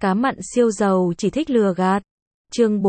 Cá mặn siêu giàu chỉ thích lừa gạt. Chương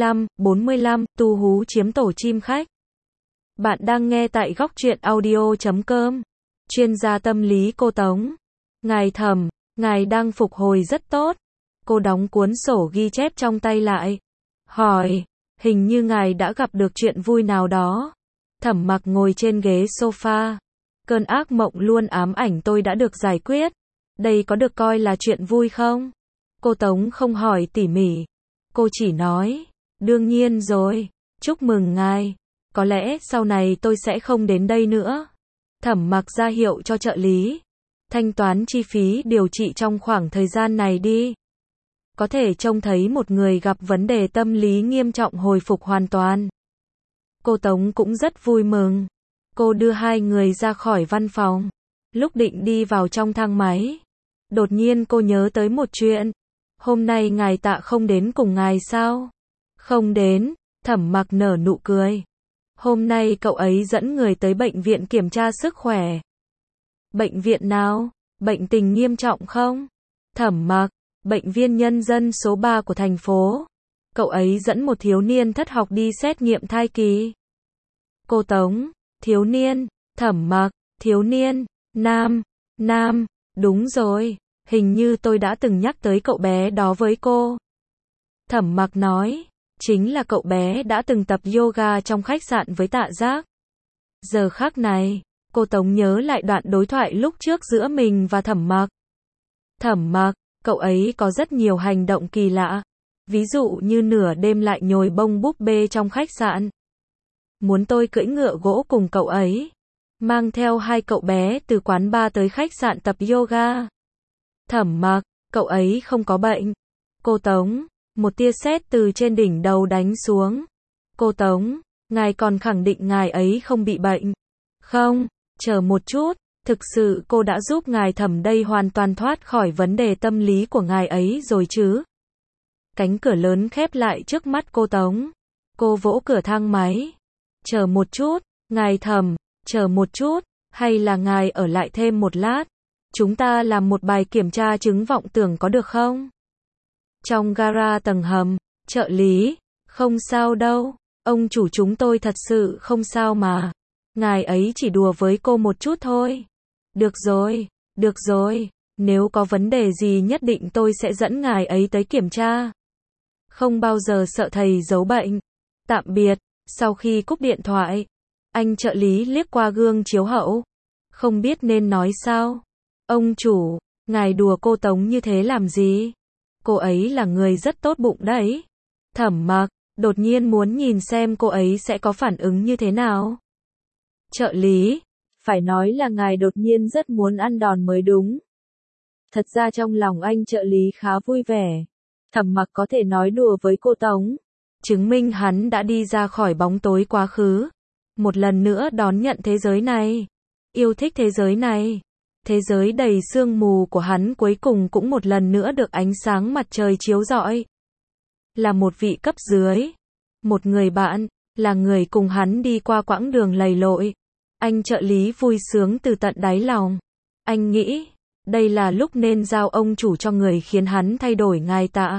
45, tu hú chiếm tổ chim khách. Bạn đang nghe tại góc truyện audio.com. Chuyên gia tâm lý cô Tống. Ngài Thẩm, ngài đang phục hồi rất tốt. Cô đóng cuốn sổ ghi chép trong tay lại. Hỏi, hình như ngài đã gặp được chuyện vui nào đó. Thẩm Mặc ngồi trên ghế sofa. Cơn ác mộng luôn ám ảnh tôi đã được giải quyết. Đây có được coi là chuyện vui không? Cô Tống không hỏi tỉ mỉ. Cô chỉ nói, đương nhiên rồi, chúc mừng ngài. Có lẽ sau này tôi sẽ không đến đây nữa. Thẩm Mặc ra hiệu cho trợ lý. Thanh toán chi phí điều trị trong khoảng thời gian này đi. Có thể trông thấy một người gặp vấn đề tâm lý nghiêm trọng hồi phục hoàn toàn. Cô Tống cũng rất vui mừng. Cô đưa hai người ra khỏi văn phòng. Lúc định đi vào trong thang máy, đột nhiên cô nhớ tới một chuyện. Hôm nay ngài Tạ không đến cùng ngài sao? Không đến, Thẩm Mặc nở nụ cười. Hôm nay cậu ấy dẫn người tới bệnh viện kiểm tra sức khỏe. Bệnh viện nào? Bệnh tình nghiêm trọng không? Thẩm Mặc, bệnh viện nhân dân số 3 của thành phố. Cậu ấy dẫn một thiếu niên thất học đi xét nghiệm thai kỳ. Cô Tống, thiếu niên, Thẩm Mặc, thiếu niên, nam, đúng rồi, hình như tôi đã từng nhắc tới cậu bé đó với cô. Thẩm Mặc nói, chính là cậu bé đã từng tập yoga trong khách sạn với Tạ Giác. Giờ khắc này, cô Tống nhớ lại đoạn đối thoại lúc trước giữa mình và Thẩm Mặc. Thẩm Mặc, cậu ấy có rất nhiều hành động kỳ lạ. Ví dụ như nửa đêm lại nhồi bông búp bê trong khách sạn. Muốn tôi cưỡi ngựa gỗ cùng cậu ấy. Mang theo hai cậu bé từ quán bar tới khách sạn tập yoga. Thẩm Mặc, cậu ấy không có bệnh. Cô Tống, một tia sét từ trên đỉnh đầu đánh xuống. Cô Tống, ngài còn khẳng định ngài ấy không bị bệnh. Không, chờ một chút, thực sự cô đã giúp ngài Thẩm đây hoàn toàn thoát khỏi vấn đề tâm lý của ngài ấy rồi chứ. Cánh cửa lớn khép lại trước mắt cô Tống. Cô vỗ cửa thang máy. Chờ một chút, ngài Thẩm, chờ một chút, hay là ngài ở lại thêm một lát. Chúng ta làm một bài kiểm tra chứng vọng tưởng có được không? Trong gara tầng hầm, trợ lý, không sao đâu, ông chủ chúng tôi thật sự không sao mà. Ngài ấy chỉ đùa với cô một chút thôi. Được rồi, nếu có vấn đề gì nhất định tôi sẽ dẫn ngài ấy tới kiểm tra. Không bao giờ sợ thầy giấu bệnh. Tạm biệt. Sau khi cúp điện thoại, anh trợ lý liếc qua gương chiếu hậu. Không biết nên nói sao. Ông chủ, ngài đùa cô Tống như thế làm gì? Cô ấy là người rất tốt bụng đấy. Thẩm Mặc, đột nhiên muốn nhìn xem cô ấy sẽ có phản ứng như thế nào. Trợ lý, phải nói là ngài đột nhiên rất muốn ăn đòn mới đúng. Thật ra trong lòng anh trợ lý khá vui vẻ. Thẩm Mặc có thể nói đùa với cô Tống. Chứng minh hắn đã đi ra khỏi bóng tối quá khứ. Một lần nữa đón nhận thế giới này. Yêu thích thế giới này. Thế giới đầy sương mù của hắn cuối cùng cũng một lần nữa được ánh sáng mặt trời chiếu rọi. Là một vị cấp dưới. Một người bạn. Là người cùng hắn đi qua quãng đường lầy lội. Anh trợ lý vui sướng từ tận đáy lòng. Anh nghĩ, đây là lúc nên giao ông chủ cho người khiến hắn thay đổi ngài Tạ.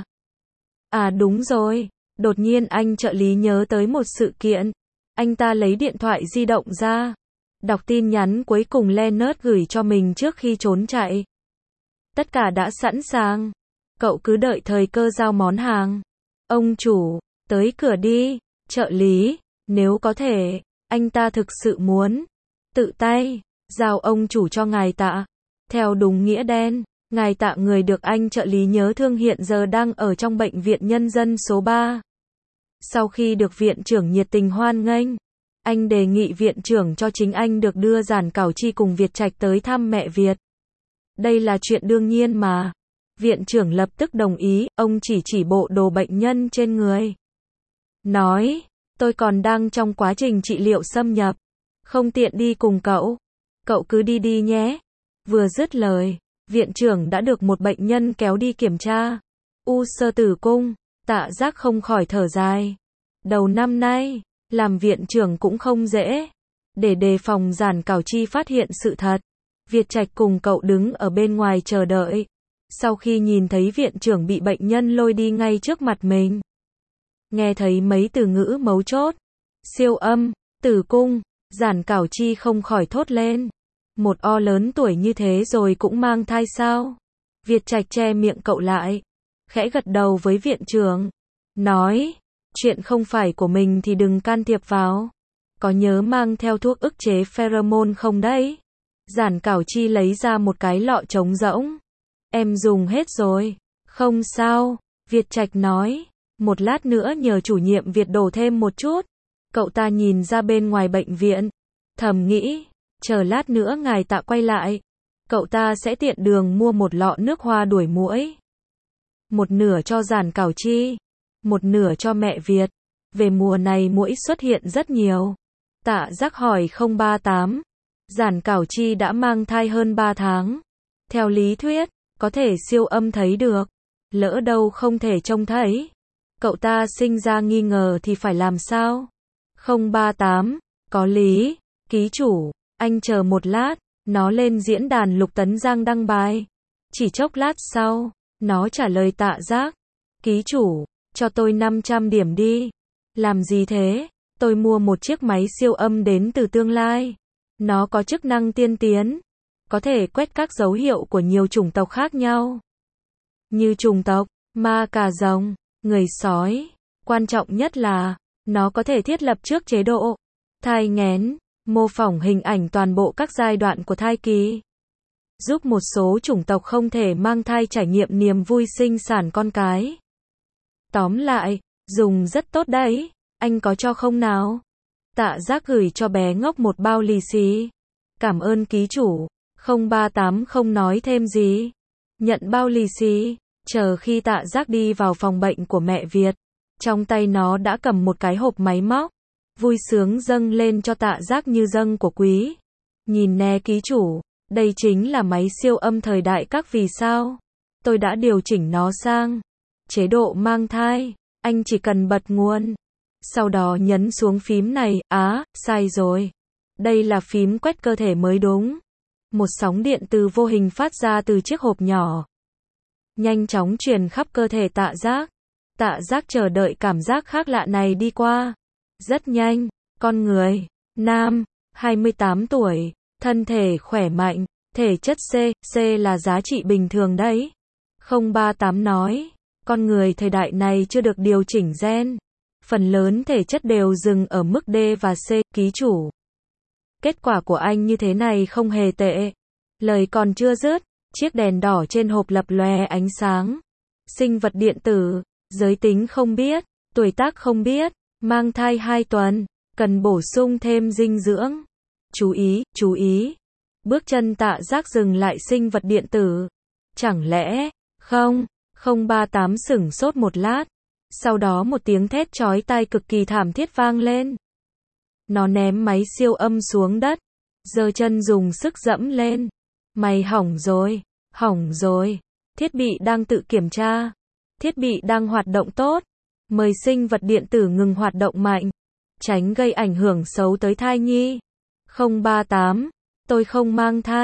À đúng rồi. Đột nhiên anh trợ lý nhớ tới một sự kiện. Anh ta lấy điện thoại di động ra. Đọc tin nhắn cuối cùng Leonard gửi cho mình trước khi trốn chạy. Tất cả đã sẵn sàng. Cậu cứ đợi thời cơ giao món hàng. Ông chủ, tới cửa đi. Trợ lý, nếu có thể, anh ta thực sự muốn tự tay giao ông chủ cho ngài Tạ. Theo đúng nghĩa đen, ngài Tạ người được anh trợ lý nhớ thương hiện giờ đang ở trong bệnh viện nhân dân số 3. Sau khi được viện trưởng nhiệt tình hoan nghênh, anh đề nghị viện trưởng cho chính anh được đưa Giản Cảo Chi cùng Việt Trạch tới thăm mẹ Việt. Đây là chuyện đương nhiên mà. Viện trưởng lập tức đồng ý, ông chỉ bộ đồ bệnh nhân trên người. Nói, tôi còn đang trong quá trình trị liệu xâm nhập. Không tiện đi cùng cậu. Cậu cứ đi nhé. Vừa dứt lời, viện trưởng đã được một bệnh nhân kéo đi kiểm tra. U xơ tử cung. Tạ Giác không khỏi thở dài. Đầu năm nay, làm viện trưởng cũng không dễ. Để đề phòng Giản Cảo Chi phát hiện sự thật, Việt Trạch cùng cậu đứng ở bên ngoài chờ đợi. Sau khi nhìn thấy viện trưởng bị bệnh nhân lôi đi ngay trước mặt mình. Nghe thấy mấy từ ngữ mấu chốt. Siêu âm, tử cung, Giản Cảo Chi không khỏi thốt lên. Một o lớn tuổi như thế rồi cũng mang thai sao? Việt Trạch che miệng cậu lại. Khẽ gật đầu với viện trưởng. Nói, chuyện không phải của mình thì đừng can thiệp vào. Có nhớ mang theo thuốc ức chế pheromone không đấy? Giản Cảo Chi lấy ra một cái lọ trống rỗng. Em dùng hết rồi. Không sao, Việt Trạch nói. Một lát nữa nhờ chủ nhiệm Việt đổ thêm một chút. Cậu ta nhìn ra bên ngoài bệnh viện. Thầm nghĩ, chờ lát nữa ngài Tạ quay lại. Cậu ta sẽ tiện đường mua một lọ nước hoa đuổi muỗi. Một nửa cho Giản Cảo Chi. Một nửa cho mẹ Việt. Về mùa này muỗi xuất hiện rất nhiều. Tạ Giác hỏi 038. Giản Cảo Chi đã mang thai hơn 3 tháng. Theo lý thuyết, có thể siêu âm thấy được. Lỡ đâu không thể trông thấy. Cậu ta sinh ra nghi ngờ thì phải làm sao? 038. Có lý. Ký chủ, anh chờ một lát. Nó lên diễn đàn Lục Tấn Giang đăng bài. Chỉ chốc lát sau, nó trả lời Tạ Giác. Ký chủ, cho tôi 500 điểm đi. Làm gì thế? Tôi mua một chiếc máy siêu âm đến từ tương lai. Nó có chức năng tiên tiến. Có thể quét các dấu hiệu của nhiều chủng tộc khác nhau. Như chủng tộc, ma cà rồng, người sói. Quan trọng nhất là, nó có thể thiết lập trước chế độ thai nghén, mô phỏng hình ảnh toàn bộ các giai đoạn của thai kỳ. Giúp một số chủng tộc không thể mang thai trải nghiệm niềm vui sinh sản con cái. Tóm lại, dùng rất tốt đấy. Anh có cho không nào? Tạ Giác gửi cho bé ngốc một bao lì xì. Cảm ơn ký chủ. 038 không nói thêm gì. Nhận bao lì xì. Chờ khi Tạ Giác đi vào phòng bệnh của mẹ Việt. Trong tay nó đã cầm một cái hộp máy móc. Vui sướng dâng lên cho Tạ Giác như dâng của quý. Nhìn nè ký chủ. Đây chính là máy siêu âm thời đại các vì sao. Tôi đã điều chỉnh nó sang chế độ mang thai. Anh chỉ cần bật nguồn. Sau đó nhấn xuống phím này. Sai rồi. Đây là phím quét cơ thể mới đúng. Một sóng điện từ vô hình phát ra từ chiếc hộp nhỏ. Nhanh chóng truyền khắp cơ thể Tạ Giác. Tạ Giác chờ đợi cảm giác khác lạ này đi qua. Rất nhanh, con người, nam, 28 tuổi, thân thể khỏe mạnh, thể chất C là giá trị bình thường đấy. 038 nói, con người thời đại này chưa được điều chỉnh gen. Phần lớn thể chất đều dừng ở mức D và C, ký chủ. Kết quả của anh như thế này không hề tệ. Lời còn chưa dứt, chiếc đèn đỏ trên hộp lập lòe ánh sáng. Sinh vật điện tử, giới tính không biết, tuổi tác không biết, mang thai 2 tuần, cần bổ sung thêm dinh dưỡng. Chú ý. Bước chân Tạ Giác dừng lại sinh vật điện tử. Chẳng lẽ, 038 sửng sốt một lát. Sau đó một tiếng thét chói tai cực kỳ thảm thiết vang lên. Nó ném máy siêu âm xuống đất. Giơ chân dùng sức dẫm lên. Mày hỏng rồi. Thiết bị đang tự kiểm tra. Thiết bị đang hoạt động tốt. Mời sinh vật điện tử ngừng hoạt động mạnh. Tránh gây ảnh hưởng xấu tới thai nhi. 038. Tôi không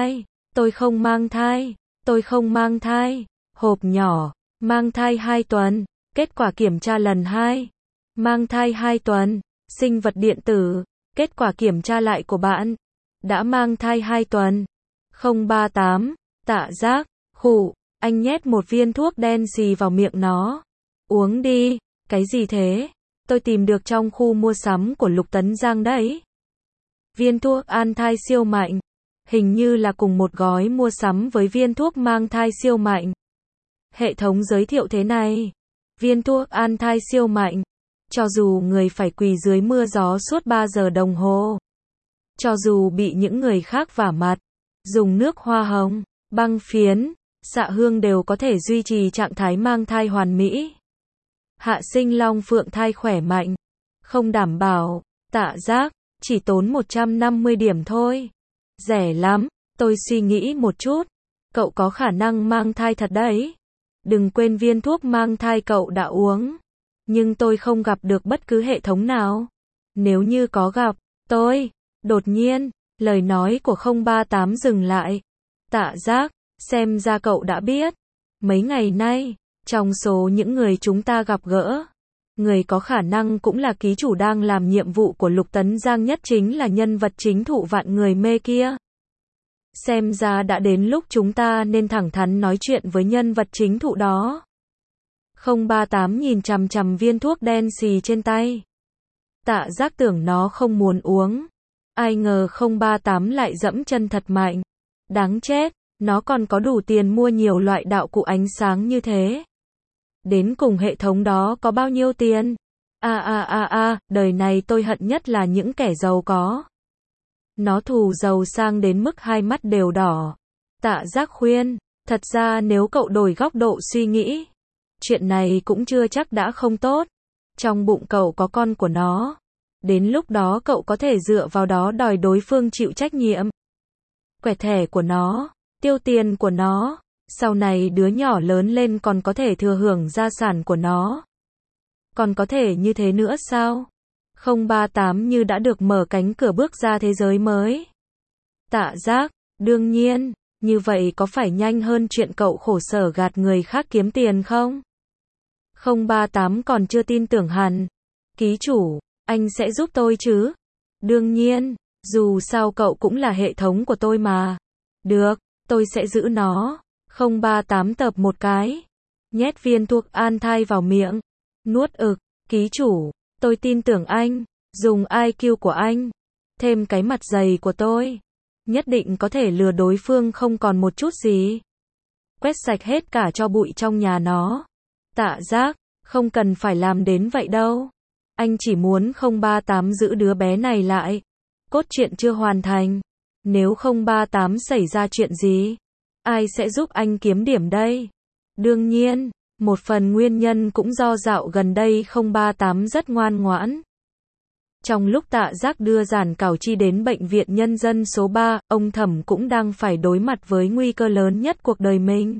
mang thai. Hộp nhỏ. Mang thai 2 tuần. Kết quả kiểm tra lần 2. Mang thai 2 tuần. Sinh vật điện tử. Kết quả kiểm tra lại của bạn. Đã mang thai 2 tuần. 038. Tạ Giác. Khụ. Anh nhét một viên thuốc đen xì vào miệng nó. Uống đi. Cái gì thế? Tôi tìm được trong khu mua sắm của Lục Tấn Giang đấy. Viên thuốc an thai siêu mạnh. Hình như là cùng một gói mua sắm với viên thuốc mang thai siêu mạnh. Hệ thống giới thiệu thế này. Viên thuốc an thai siêu mạnh. Cho dù người phải quỳ dưới mưa gió suốt 3 giờ đồng hồ. Cho dù bị những người khác vả mặt. Dùng nước hoa hồng, băng phiến, xạ hương đều có thể duy trì trạng thái mang thai hoàn mỹ. Hạ sinh long phượng thai khỏe mạnh. Không đảm bảo. Tạ Giác, chỉ tốn 150 điểm thôi. Rẻ lắm. Tôi suy nghĩ một chút. Cậu có khả năng mang thai thật đấy. Đừng quên viên thuốc mang thai cậu đã uống. Nhưng tôi không gặp được bất cứ hệ thống nào. Nếu như có gặp, tôi. Đột nhiên, lời nói của 038 dừng lại. Tạ Giác, xem ra cậu đã biết. Mấy ngày nay, trong số những người chúng ta gặp gỡ, người có khả năng cũng là ký chủ đang làm nhiệm vụ của Lục Tấn Giang nhất chính là nhân vật chính thụ vạn người mê kia. Xem ra đã đến lúc chúng ta nên thẳng thắn nói chuyện với nhân vật chính thụ đó. 038 nhìn chằm chằm viên thuốc đen xì trên tay. Tạ Giác tưởng nó không muốn uống. Ai ngờ 038 lại dẫm chân thật mạnh. Đáng chết, nó còn có đủ tiền mua nhiều loại đạo cụ ánh sáng như thế. Đến cùng hệ thống đó có bao nhiêu tiền? Đời này tôi hận nhất là những kẻ giàu có. Nó thù giàu sang đến mức hai mắt đều đỏ. Tạ Giác khuyên, thật ra nếu cậu đổi góc độ suy nghĩ, chuyện này cũng chưa chắc đã không tốt. Trong bụng cậu có con của nó. Đến lúc đó cậu có thể dựa vào đó đòi đối phương chịu trách nhiệm. Quẹt thẻ của nó, tiêu tiền của nó, sau này đứa nhỏ lớn lên còn có thể thừa hưởng gia sản của nó. Còn có thể như thế nữa sao? 038 như đã được mở cánh cửa bước ra thế giới mới. Tạ Giác, đương nhiên, như vậy có phải nhanh hơn chuyện cậu khổ sở gạt người khác kiếm tiền không? 038 còn chưa tin tưởng hẳn. Ký chủ, anh sẽ giúp tôi chứ? Đương nhiên, dù sao cậu cũng là hệ thống của tôi mà. Được, tôi sẽ giữ nó. 038 tập một cái. Nhét viên thuốc an thai vào miệng. Nuốt ực, ký chủ, tôi tin tưởng anh. Dùng IQ của anh. Thêm cái mặt dày của tôi. Nhất định có thể lừa đối phương không còn một chút gì. Quét sạch hết cả tro bụi trong nhà nó. Tạ Giác, không cần phải làm đến vậy đâu. Anh chỉ muốn 038 giữ đứa bé này lại. Cốt truyện chưa hoàn thành. Nếu 038 xảy ra chuyện gì, ai sẽ giúp anh kiếm điểm đây? Đương nhiên, một phần nguyên nhân cũng do dạo gần đây 038 rất ngoan ngoãn. Trong lúc Tạ Giác đưa Giản Cảo Chi đến bệnh viện nhân dân số 3, ông Thẩm cũng đang phải đối mặt với nguy cơ lớn nhất cuộc đời mình.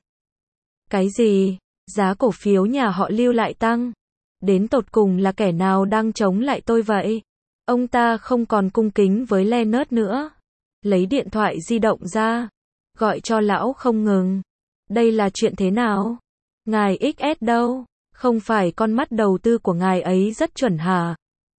Cái gì? Giá cổ phiếu nhà họ Lưu lại tăng. Đến tột cùng là kẻ nào đang chống lại tôi vậy? Ông ta không còn cung kính với Leonard nữa. Lấy điện thoại di động ra. Gọi cho lão không ngừng. Đây là chuyện thế nào? Ngài XS đâu? Không phải con mắt đầu tư của ngài ấy rất chuẩn hả?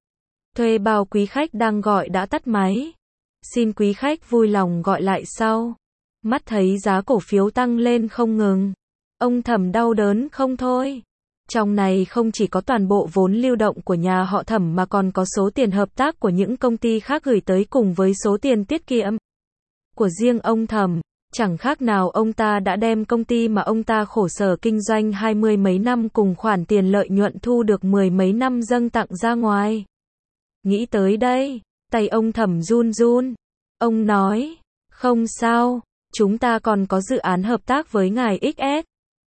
Thuê bao quý khách đang gọi đã tắt máy. Xin quý khách vui lòng gọi lại sau. Mắt thấy giá cổ phiếu tăng lên không ngừng. Ông Thẩm đau đớn không thôi. Trong này không chỉ có toàn bộ vốn lưu động của nhà họ Thẩm mà còn có số tiền hợp tác của những công ty khác gửi tới cùng với số tiền tiết kiệm của riêng ông Thẩm. Chẳng khác nào ông ta đã đem công ty mà ông ta khổ sở kinh doanh 20 mấy năm cùng khoản tiền lợi nhuận thu được 10 mấy năm dâng tặng ra ngoài. Nghĩ tới đây, tay ông Thẩm run run. Ông nói, không sao, chúng ta còn có dự án hợp tác với ngài XS.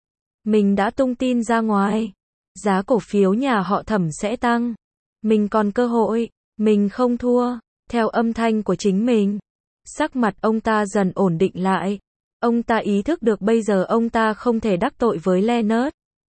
Mình đã tung tin ra ngoài. Giá cổ phiếu nhà họ Thẩm sẽ tăng. Mình còn cơ hội. Mình không thua. Theo âm thanh của chính mình. Sắc mặt ông ta dần ổn định lại. Ông ta ý thức được bây giờ ông ta không thể đắc tội với Leonard.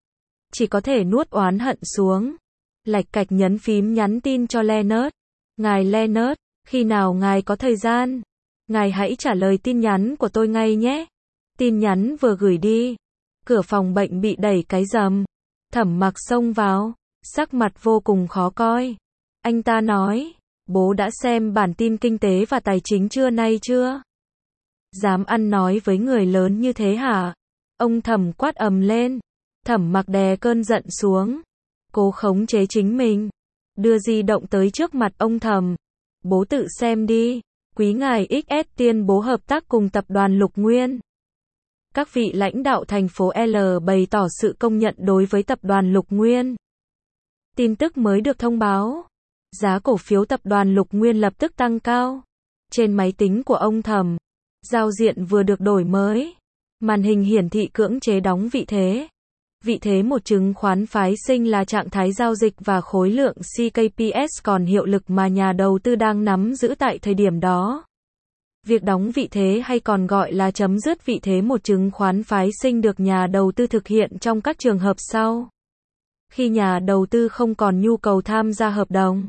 Chỉ có thể nuốt oán hận xuống. Lạch cạch nhấn phím nhắn tin cho Leonard. Ngài Leonard, khi nào ngài có thời gian? Ngài hãy trả lời tin nhắn của tôi ngay nhé. Tin nhắn vừa gửi đi. Cửa phòng bệnh bị đẩy cái rầm. Thẩm Mặc xông vào. Sắc mặt vô cùng khó coi. Anh ta nói. Bố đã xem bản tin kinh tế và tài chính trưa nay chưa? Dám ăn nói với người lớn như thế hả? Ông Thẩm quát ầm lên. Thẩm Mặc đè cơn giận xuống. Cố khống chế chính mình. Đưa di động tới trước mặt ông Thẩm. Bố tự xem đi. Quý ngài XS tuyên bố hợp tác cùng tập đoàn Lục Nguyên. Các vị lãnh đạo thành phố L bày tỏ sự công nhận đối với tập đoàn Lục Nguyên. Tin tức mới được thông báo. Giá cổ phiếu tập đoàn Lục Nguyên lập tức tăng cao. Trên máy tính của ông Thẩm, giao diện vừa được đổi mới. Màn hình hiển thị cưỡng chế đóng vị thế. Vị thế một chứng khoán phái sinh là trạng thái giao dịch và khối lượng CKPS còn hiệu lực mà nhà đầu tư đang nắm giữ tại thời điểm đó. Việc đóng vị thế hay còn gọi là chấm dứt vị thế một chứng khoán phái sinh được nhà đầu tư thực hiện trong các trường hợp sau. Khi nhà đầu tư không còn nhu cầu tham gia hợp đồng.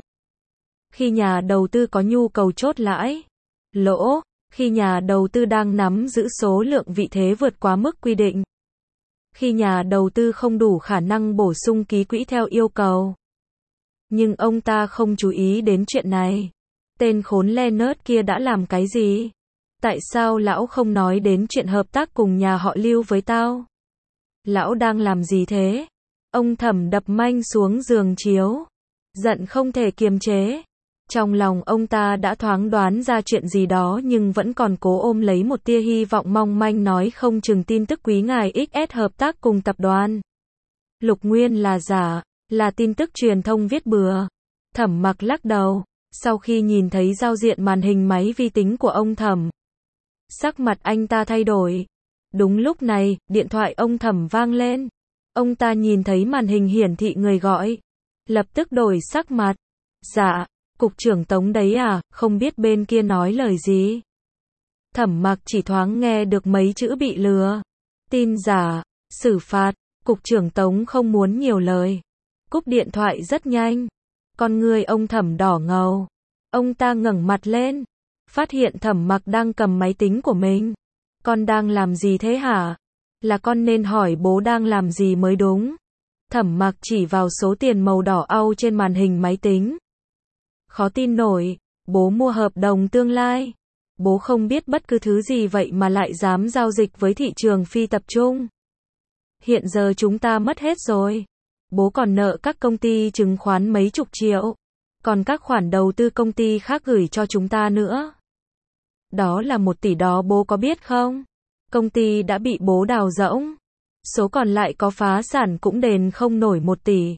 Khi nhà đầu tư có nhu cầu chốt lãi, lỗ. Khi nhà đầu tư đang nắm giữ số lượng vị thế vượt quá mức quy định. khi nhà đầu tư không đủ khả năng bổ sung ký quỹ theo yêu cầu. Nhưng ông ta không chú ý đến chuyện này. Tên khốn Leonard kia đã làm cái gì? Tại sao lão không nói đến chuyện hợp tác cùng nhà họ Lưu với tao? Lão đang làm gì thế? Ông Thẩm đập manh xuống giường chiếu. Giận không thể kiềm chế. Trong lòng ông ta đã thoáng đoán ra chuyện gì đó nhưng vẫn còn cố ôm lấy một tia hy vọng mong manh nói không chừng tin tức quý ngài XS hợp tác cùng tập đoàn Lục Nguyên là giả, là tin tức truyền thông viết bừa. Thẩm Mặc lắc đầu, sau khi nhìn thấy giao diện màn hình máy vi tính của ông Thẩm. Sắc mặt anh ta thay đổi. Đúng lúc này, điện thoại ông Thẩm vang lên. Ông ta nhìn thấy màn hình hiển thị người gọi. Lập tức đổi sắc mặt. Dạ, cục trưởng Tống đấy à, không biết bên kia nói lời gì. Thẩm Mặc chỉ thoáng nghe được mấy chữ bị lừa. Tin giả, xử phạt, cục trưởng Tống không muốn nhiều lời. Cúp điện thoại rất nhanh. Con người ông Thẩm đỏ ngầu. Ông ta ngẩng mặt lên. Phát hiện Thẩm Mặc đang cầm máy tính của mình. Con đang làm gì thế hả? Là con nên hỏi bố đang làm gì mới đúng. Thẩm Mặc chỉ vào số tiền màu đỏ au trên màn hình máy tính. Khó tin nổi, bố mua hợp đồng tương lai. Bố không biết bất cứ thứ gì vậy mà lại dám giao dịch với thị trường phi tập trung. Hiện giờ chúng ta mất hết rồi. Bố còn nợ các công ty chứng khoán mấy chục triệu. Còn các khoản đầu tư công ty khác gửi cho chúng ta nữa. Đó là 1 tỷ đó bố có biết không? Công ty đã bị bố đào rỗng. Số còn lại có phá sản cũng đền không nổi 1 tỷ.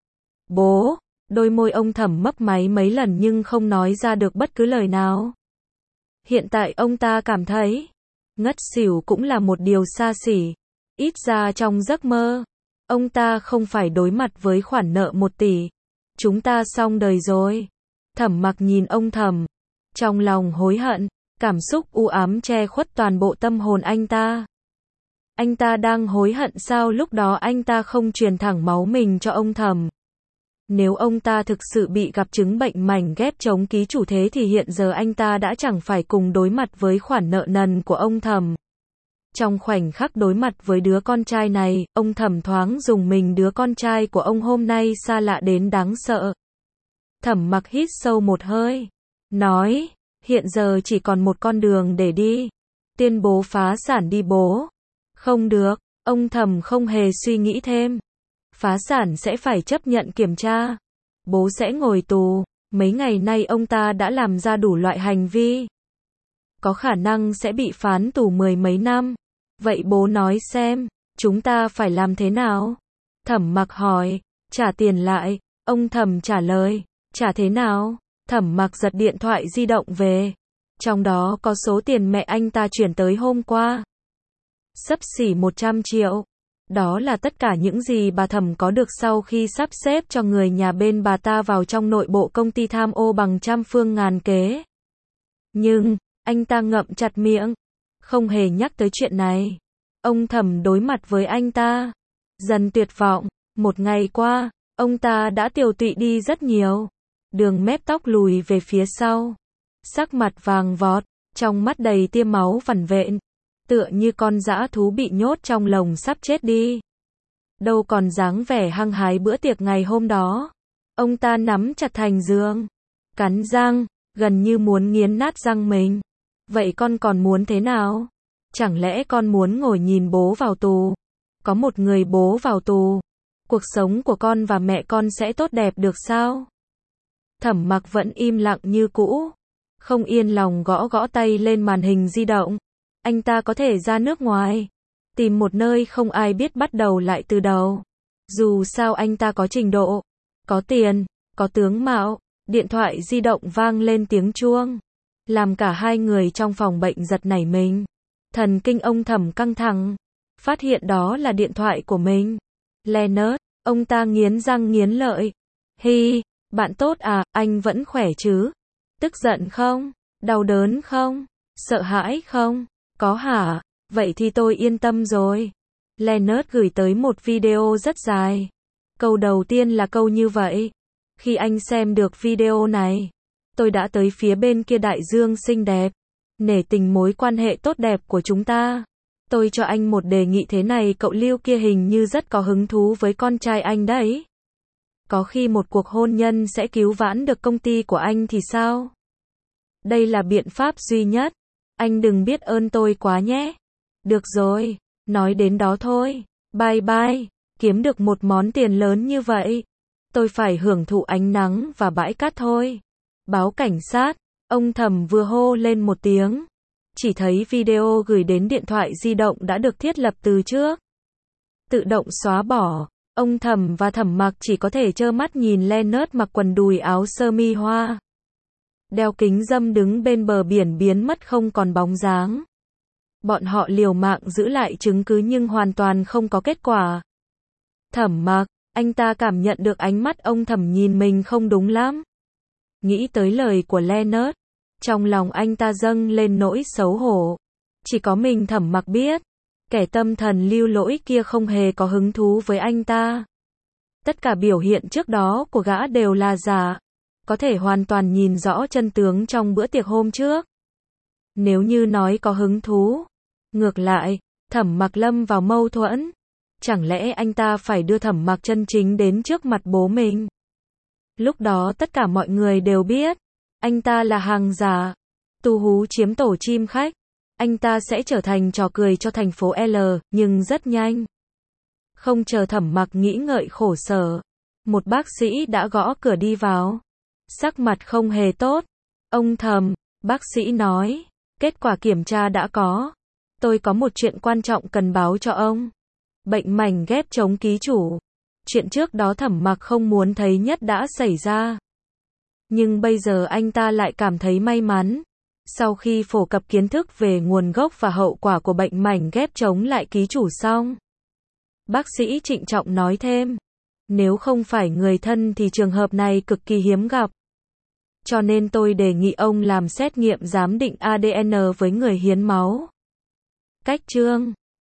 Bố, đôi môi ông Thẩm mấp máy mấy lần nhưng không nói ra được bất cứ lời nào. Hiện tại ông ta cảm thấy, ngất xỉu cũng là một điều xa xỉ. Ít ra trong giấc mơ, ông ta không phải đối mặt với khoản nợ 1 tỷ. Chúng ta xong đời rồi. Thẩm Mặc nhìn ông Thẩm. Trong lòng hối hận, cảm xúc u ám che khuất toàn bộ tâm hồn anh ta. Anh ta đang hối hận sao lúc đó anh ta không truyền thẳng máu mình cho ông Thẩm. Nếu ông ta thực sự bị gặp chứng bệnh mảnh ghép chống ký chủ thế thì hiện giờ anh ta đã chẳng phải cùng đối mặt với khoản nợ nần của ông Thẩm. Trong khoảnh khắc đối mặt với đứa con trai này, ông Thẩm thoáng rùng mình, đứa con trai của ông hôm nay xa lạ đến đáng sợ. Thẩm Mặc hít sâu một hơi, nói, hiện giờ chỉ còn một con đường để đi. Tuyên bố phá sản đi bố. Không được, ông Thẩm không hề suy nghĩ thêm. Phá sản sẽ phải chấp nhận kiểm tra. Bố sẽ ngồi tù. Mấy ngày nay ông ta đã làm ra đủ loại hành vi. Có khả năng sẽ bị phán tù 10 mấy năm. Vậy bố nói xem, chúng ta phải làm thế nào? Thẩm Mặc hỏi, trả tiền lại. Ông Thẩm trả lời, trả thế nào? Thẩm Mặc giật điện thoại di động về. Trong đó có số tiền mẹ anh ta chuyển tới hôm qua. Xấp xỉ 100 triệu. Đó là tất cả những gì bà Thẩm có được sau khi sắp xếp cho người nhà bên bà ta vào trong nội bộ công ty tham ô bằng trăm phương ngàn kế. Nhưng, anh ta ngậm chặt miệng, không hề nhắc tới chuyện này. Ông Thẩm đối mặt với anh ta, dần tuyệt vọng. Một ngày qua, ông ta đã tiều tụy đi rất nhiều. Đường mép tóc lùi về phía sau. Sắc mặt vàng vọt, trong mắt đầy tia máu vằn vện. Tựa như con dã thú bị nhốt trong lồng sắp chết đi. Đâu còn dáng vẻ hăng hái bữa tiệc ngày hôm đó. Ông ta nắm chặt thành giường, cắn răng, gần như muốn nghiến nát răng mình. Vậy con còn muốn thế nào? Chẳng lẽ con muốn ngồi nhìn bố vào tù? Có một người bố vào tù, cuộc sống của con và mẹ con sẽ tốt đẹp được sao? Thẩm Mặc vẫn im lặng như cũ, không yên lòng gõ gõ tay lên màn hình di động. Anh ta có thể ra nước ngoài, tìm một nơi không ai biết bắt đầu lại từ đầu. Dù sao anh ta có trình độ, có tiền, có tướng mạo. Điện thoại di động vang lên tiếng chuông, làm cả hai người trong phòng bệnh giật nảy mình. Thần kinh ông Thẩm căng thẳng, phát hiện đó là điện thoại của mình. Leonard, ông ta nghiến răng nghiến lợi. Hi, bạn tốt à, anh vẫn khỏe chứ? Tức giận không? Đau đớn không? Sợ hãi không? Có hả? Vậy thì tôi yên tâm rồi. Leonard gửi tới một video rất dài. Câu đầu tiên là câu như vậy. Khi anh xem được video này, tôi đã tới phía bên kia đại dương xinh đẹp. Nể tình mối quan hệ tốt đẹp của chúng ta. Tôi cho anh một đề nghị thế này, cậu Lưu kia hình như rất có hứng thú với con trai anh đấy. Có khi một cuộc hôn nhân sẽ cứu vãn được công ty của anh thì sao? Đây là biện pháp duy nhất. Anh đừng biết ơn tôi quá nhé. Được rồi, nói đến đó thôi. Bye bye. Kiếm được một món tiền lớn như vậy, tôi phải hưởng thụ ánh nắng và bãi cát thôi. Báo cảnh sát. Ông Thẩm vừa hô lên một tiếng. Chỉ thấy video gửi đến điện thoại di động đã được thiết lập từ trước. Tự động xóa bỏ. Ông Thẩm và Thẩm Mặc chỉ có thể trơ mắt nhìn Leonard mặc quần đùi áo sơ mi hoa, đeo kính râm đứng bên bờ biển biến mất không còn bóng dáng. Bọn họ liều mạng giữ lại chứng cứ nhưng hoàn toàn không có kết quả. Thẩm Mặc, anh ta cảm nhận được ánh mắt ông Thẩm nhìn mình không đúng lắm. Nghĩ tới lời của Leonard, trong lòng anh ta dâng lên nỗi xấu hổ. Chỉ có mình Thẩm Mặc biết, kẻ tâm thần lưu lỗi kia không hề có hứng thú với anh ta. Tất cả biểu hiện trước đó của gã đều là giả. Có thể hoàn toàn nhìn rõ chân tướng trong bữa tiệc hôm trước. Nếu như nói có hứng thú, ngược lại, Thẩm Mặc lâm vào mâu thuẫn. Chẳng lẽ anh ta phải đưa Thẩm Mặc chân chính đến trước mặt bố mình? Lúc đó tất cả mọi người đều biết, anh ta là hàng giả. Tu Hú chiếm tổ chim khách. Anh ta sẽ trở thành trò cười cho thành phố L, nhưng rất nhanh. Không chờ Thẩm Mặc nghĩ ngợi khổ sở, một bác sĩ đã gõ cửa đi vào. Sắc mặt không hề tốt. Ông Thẩm, bác sĩ nói, kết quả kiểm tra đã có. Tôi có một chuyện quan trọng cần báo cho ông. Bệnh mảnh ghép chống ký chủ. Chuyện trước đó Thẩm Mặc không muốn thấy nhất đã xảy ra. Nhưng bây giờ anh ta lại cảm thấy may mắn. Sau khi phổ cập kiến thức về nguồn gốc và hậu quả của bệnh mảnh ghép chống lại ký chủ xong, bác sĩ trịnh trọng nói thêm, nếu không phải người thân thì trường hợp này cực kỳ hiếm gặp. Cho nên tôi đề nghị ông làm xét nghiệm giám định ADN với người hiến máu. Cách chương